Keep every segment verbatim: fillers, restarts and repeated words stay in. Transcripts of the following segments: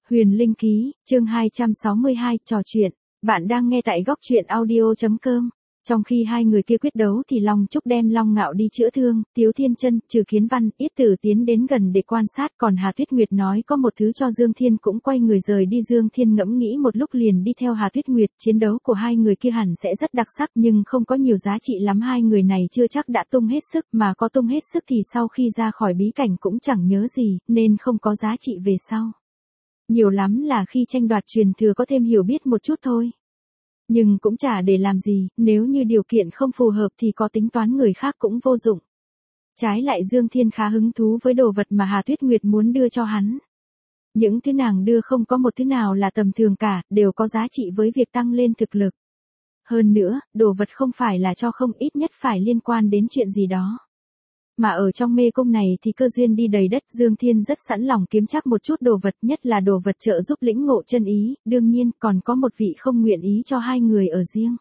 Huyền Linh Ký, chương hai trăm sáu mươi hai, trò chuyện. Bạn đang nghe tại góc truyện audio chấm com. Trong khi hai người kia quyết đấu thì Long Trúc đem Long Ngạo đi chữa thương, Tiếu Thiên Chân, Trừ Kiến Văn, Yết Tử tiến đến gần để quan sát, còn Hà Tuyết Nguyệt nói có một thứ cho Dương Thiên cũng quay người rời đi. Dương Thiên ngẫm nghĩ một lúc liền đi theo Hà Tuyết Nguyệt, chiến đấu của hai người kia hẳn sẽ rất đặc sắc nhưng không có nhiều giá trị lắm, hai người này chưa chắc đã tung hết sức, mà có tung hết sức thì sau khi ra khỏi bí cảnh cũng chẳng nhớ gì, nên không có giá trị về sau. Nhiều lắm là khi tranh đoạt truyền thừa có thêm hiểu biết một chút thôi. Nhưng cũng chả để làm gì, nếu như điều kiện không phù hợp thì có tính toán người khác cũng vô dụng. Trái lại Dương Thiên khá hứng thú với đồ vật mà Hà Tuyết Nguyệt muốn đưa cho hắn. Những thứ nàng đưa không có một thứ nào là tầm thường cả, đều có giá trị với việc tăng lên thực lực. Hơn nữa, đồ vật không phải là cho không, ít nhất phải liên quan đến chuyện gì đó. Mà ở trong mê cung này thì cơ duyên đi đầy đất, Dương Thiên rất sẵn lòng kiếm chắc một chút đồ vật, nhất là đồ vật trợ giúp lĩnh ngộ chân ý, đương nhiên còn có một vị không nguyện ý cho hai người ở riêng.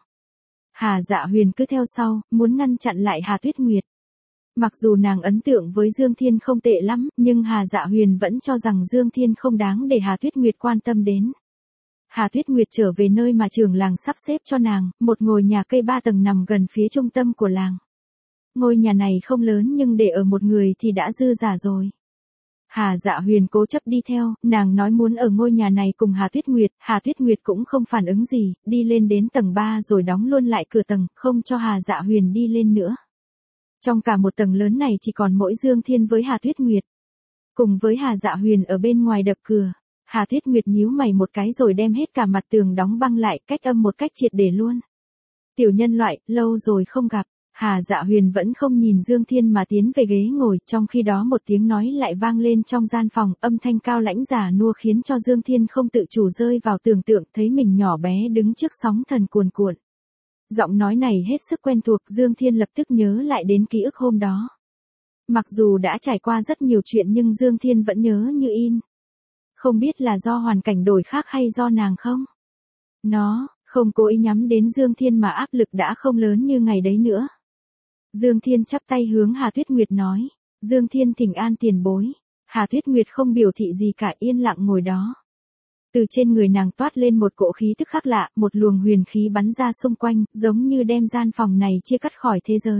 Hà Dạ Huyền cứ theo sau, muốn ngăn chặn lại Hà Tuyết Nguyệt. Mặc dù nàng ấn tượng với Dương Thiên không tệ lắm, nhưng Hà Dạ Huyền vẫn cho rằng Dương Thiên không đáng để Hà Tuyết Nguyệt quan tâm đến. Hà Tuyết Nguyệt trở về nơi mà trưởng làng sắp xếp cho nàng, một ngôi nhà cây ba tầng nằm gần phía trung tâm của làng. Ngôi nhà này không lớn nhưng để ở một người thì đã dư giả rồi. Hà Dạ Huyền cố chấp đi theo, nàng nói muốn ở ngôi nhà này cùng Hà Tuyết Nguyệt, Hà Tuyết Nguyệt cũng không phản ứng gì, đi lên đến tầng ba rồi đóng luôn lại cửa tầng, không cho Hà Dạ Huyền đi lên nữa. Trong cả một tầng lớn này chỉ còn mỗi Dương Thiên với Hà Tuyết Nguyệt. Cùng với Hà Dạ Huyền ở bên ngoài đập cửa, Hà Tuyết Nguyệt nhíu mày một cái rồi đem hết cả mặt tường đóng băng lại, cách âm một cách triệt để luôn. Tiểu nhân loại, lâu rồi không gặp. Hà Dạ Huyền vẫn không nhìn Dương Thiên mà tiến về ghế ngồi, trong khi đó một tiếng nói lại vang lên trong gian phòng, âm thanh cao lãnh già nua khiến cho Dương Thiên không tự chủ rơi vào tưởng tượng thấy mình nhỏ bé đứng trước sóng thần cuồn cuộn. Giọng nói này hết sức quen thuộc, Dương Thiên lập tức nhớ lại đến ký ức hôm đó. Mặc dù đã trải qua rất nhiều chuyện nhưng Dương Thiên vẫn nhớ như in. Không biết là do hoàn cảnh đổi khác hay do nàng không? Nó, không cố ý nhắm đến Dương Thiên mà áp lực đã không lớn như ngày đấy nữa. Dương Thiên chắp tay hướng Hà Tuyết Nguyệt nói, Dương Thiên thỉnh an tiền bối. Hà Tuyết Nguyệt không biểu thị gì cả, yên lặng ngồi đó. Từ trên người nàng toát lên một cỗ khí tức khác lạ, một luồng huyền khí bắn ra xung quanh, giống như đem gian phòng này chia cắt khỏi thế giới.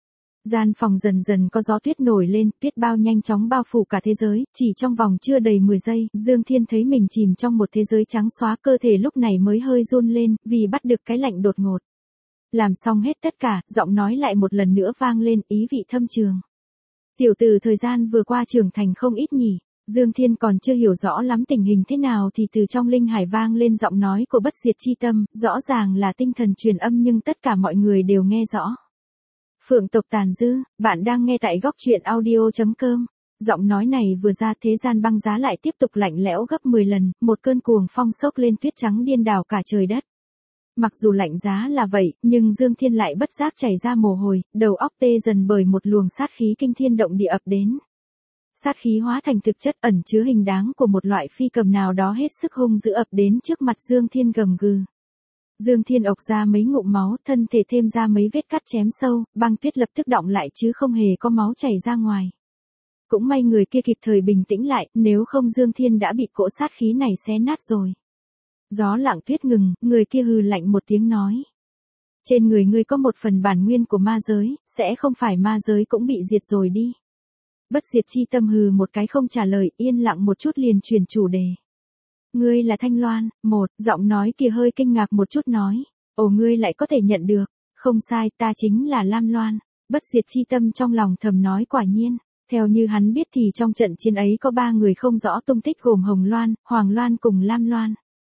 Gian phòng dần dần có gió tuyết nổi lên, tuyết bao nhanh chóng bao phủ cả thế giới, chỉ trong vòng chưa đầy mười giây, Dương Thiên thấy mình chìm trong một thế giới trắng xóa, cơ thể lúc này mới hơi run lên, vì bắt được cái lạnh đột ngột. Làm xong hết tất cả, giọng nói lại một lần nữa vang lên, ý vị thâm trường. Tiểu tử thời gian vừa qua trưởng thành không ít nhỉ. Dương Thiên còn chưa hiểu rõ lắm tình hình thế nào thì từ trong linh hải vang lên giọng nói của Bất Diệt Chi Tâm, rõ ràng là tinh thần truyền âm nhưng tất cả mọi người đều nghe rõ. Phượng tộc Tàn Dư, bạn đang nghe tại góc truyện audio chấm com. Giọng nói này vừa ra, thế gian băng giá lại tiếp tục lạnh lẽo gấp mười lần, một cơn cuồng phong sốc lên, tuyết trắng điên đảo cả trời đất. Mặc dù lạnh giá là vậy, nhưng Dương Thiên lại bất giác chảy ra mồ hôi, đầu óc tê dần bởi một luồng sát khí kinh thiên động địa ập đến. Sát khí hóa thành thực chất ẩn chứa hình dáng của một loại phi cầm nào đó hết sức hung dữ ập đến trước mặt Dương Thiên gầm gừ. Dương Thiên ộc ra mấy ngụm máu, thân thể thêm ra mấy vết cắt chém sâu, băng tuyết lập tức đọng lại chứ không hề có máu chảy ra ngoài. Cũng may người kia kịp thời bình tĩnh lại, nếu không Dương Thiên đã bị cỗ sát khí này xé nát rồi. Gió lặng tuyết ngừng, người kia hừ lạnh một tiếng nói. Trên người ngươi có một phần bản nguyên của ma giới, sẽ không phải ma giới cũng bị diệt rồi đi. Bất Diệt Chi Tâm hừ một cái không trả lời, yên lặng một chút liền chuyển chủ đề. Ngươi là Thanh Loan, một, giọng nói kia hơi kinh ngạc một chút nói. Ồ, ngươi lại có thể nhận được, không sai, ta chính là Lam Loan. Bất Diệt Chi Tâm trong lòng thầm nói quả nhiên. Theo như hắn biết thì trong trận chiến ấy có ba người không rõ tung tích gồm Hồng Loan, Hoàng Loan cùng Lam Loan.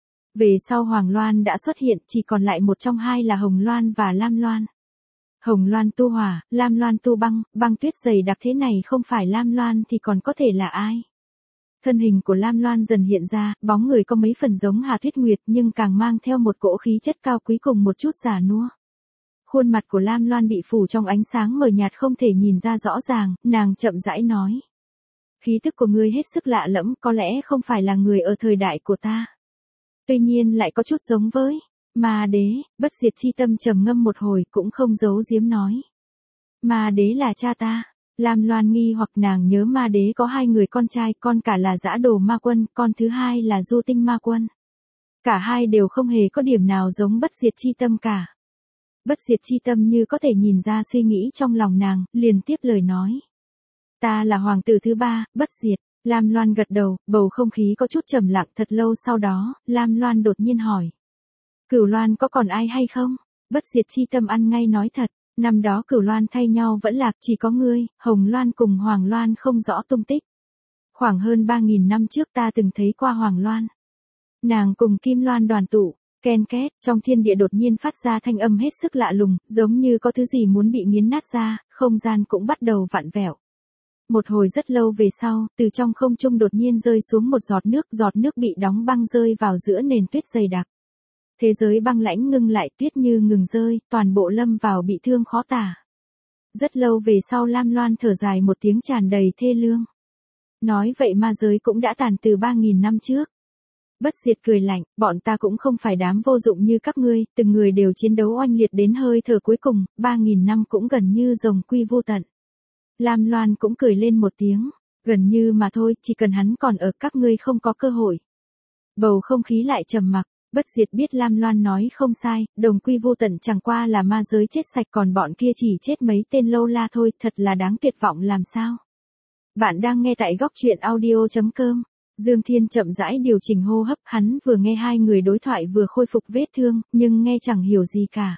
Về sau Hoàng Loan đã xuất hiện, chỉ còn lại một trong hai là Hồng Loan và Lam Loan. Hồng Loan tu hỏa, Lam Loan tu băng, băng tuyết dày đặc thế này không phải Lam Loan thì còn có thể là ai? Thân hình của Lam Loan dần hiện ra, bóng người có mấy phần giống Hà Tuyết Nguyệt nhưng càng mang theo một cỗ khí chất cao quý cùng một chút già nua. Khuôn mặt của Lam Loan bị phủ trong ánh sáng mờ nhạt không thể nhìn ra rõ ràng, nàng chậm rãi nói. Khí tức của ngươi hết sức lạ lẫm, có lẽ không phải là người ở thời đại của ta. Tuy nhiên lại có chút giống với Ma Đế. Bất Diệt Chi Tâm trầm ngâm một hồi cũng không giấu giếm nói. Ma Đế là cha ta. Lam Loan nghi hoặc nàng nhớ ma đế có hai người con trai, con cả là Dã Đồ Ma Quân, con thứ hai là Du Tinh Ma Quân. Cả hai đều không hề có điểm nào giống Bất Diệt Chi Tâm cả. Bất Diệt Chi Tâm như có thể nhìn ra suy nghĩ trong lòng nàng, liền tiếp lời nói. Ta là hoàng tử thứ ba, Bất Diệt. Lam Loan gật đầu, bầu không khí có chút trầm lặng. Thật lâu sau đó, Lam Loan đột nhiên hỏi. Cửu Loan có còn ai hay không? Bất Diệt Chi Tâm ăn ngay nói thật. Năm đó Cửu Loan thay nhau vẫn lạc, chỉ có ngươi, Hồng Loan cùng Hoàng Loan không rõ tung tích. Khoảng hơn ba nghìn năm trước ta từng thấy qua Hoàng Loan. Nàng cùng Kim Loan đoàn tụ, ken két, trong thiên địa đột nhiên phát ra thanh âm hết sức lạ lùng, giống như có thứ gì muốn bị nghiến nát ra, không gian cũng bắt đầu vặn vẹo. Một hồi rất lâu về sau, từ trong không trung đột nhiên rơi xuống một giọt nước, giọt nước bị đóng băng rơi vào giữa nền tuyết dày đặc. Thế giới băng lãnh ngưng lại, tuyết như ngừng rơi, toàn bộ lâm vào bị thương khó tả. Rất lâu về sau Lam Loan thở dài một tiếng tràn đầy thê lương. Nói vậy ma giới cũng đã tàn từ ba nghìn năm trước. Bất Diệt cười lạnh, bọn ta cũng không phải đám vô dụng như các ngươi, từng người đều chiến đấu oanh liệt đến hơi thở cuối cùng, ba nghìn năm cũng gần như rồng quy vô tận. Lam Loan cũng cười lên một tiếng, gần như mà thôi, chỉ cần hắn còn ở các ngươi không có cơ hội. Bầu không khí lại trầm mặc. Bất Diệt biết Lam Loan nói không sai, đồng quy vô tận chẳng qua là ma giới chết sạch, còn bọn kia chỉ chết mấy tên lâu la thôi, thật là đáng tuyệt vọng làm sao. Bạn đang nghe tại góc truyện audio chấm com. Dương Thiên chậm rãi điều chỉnh hô hấp, hắn vừa nghe hai người đối thoại vừa khôi phục vết thương, nhưng nghe chẳng hiểu gì cả.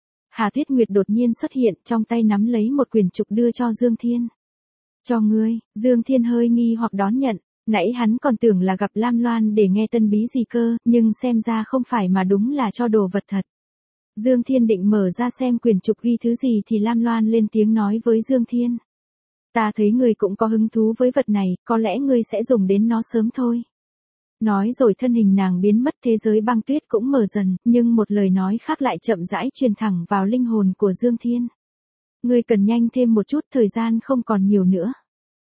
Hà Tuyết Nguyệt đột nhiên xuất hiện, trong tay nắm lấy một quyển trục đưa cho Dương Thiên. Cho ngươi. Dương Thiên hơi nghi hoặc đón nhận. Nãy hắn còn tưởng là gặp Lam Loan để nghe tân bí gì cơ, nhưng xem ra không phải mà đúng là cho đồ vật thật. Dương Thiên định mở ra xem quyển trục ghi thứ gì thì Lam Loan lên tiếng nói với Dương Thiên. Ta thấy ngươi cũng có hứng thú với vật này, có lẽ ngươi sẽ dùng đến nó sớm thôi. Nói rồi thân hình nàng biến mất, thế giới băng tuyết cũng mở dần, nhưng một lời nói khác lại chậm rãi truyền thẳng vào linh hồn của Dương Thiên. Ngươi cần nhanh thêm một chút, thời gian không còn nhiều nữa.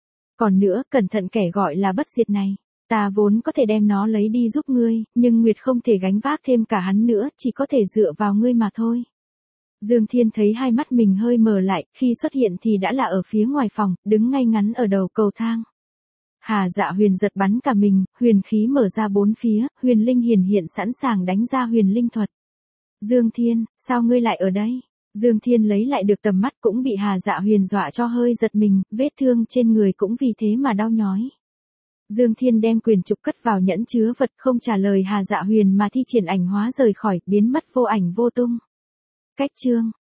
Còn nữa, cẩn thận kẻ gọi là Bất Diệt này. Ta vốn có thể đem nó lấy đi giúp ngươi, nhưng Nguyệt không thể gánh vác thêm cả hắn nữa, chỉ có thể dựa vào ngươi mà thôi. Dương Thiên thấy hai mắt mình hơi mờ lại, khi xuất hiện thì đã là ở phía ngoài phòng, đứng ngay ngắn ở đầu cầu thang. Hà Dạ Huyền giật bắn cả mình, huyền khí mở ra bốn phía, huyền linh hiển hiện sẵn sàng đánh ra huyền linh thuật. Dương Thiên, sao ngươi lại ở đây? Dương Thiên lấy lại được tầm mắt cũng bị Hà Dạ Huyền dọa cho hơi giật mình, vết thương trên người cũng vì thế mà đau nhói. Dương Thiên đem quyền trục cất vào nhẫn chứa vật, không trả lời Hà Dạ Huyền mà thi triển ảnh hóa rời khỏi, biến mất vô ảnh vô tung. Cách chương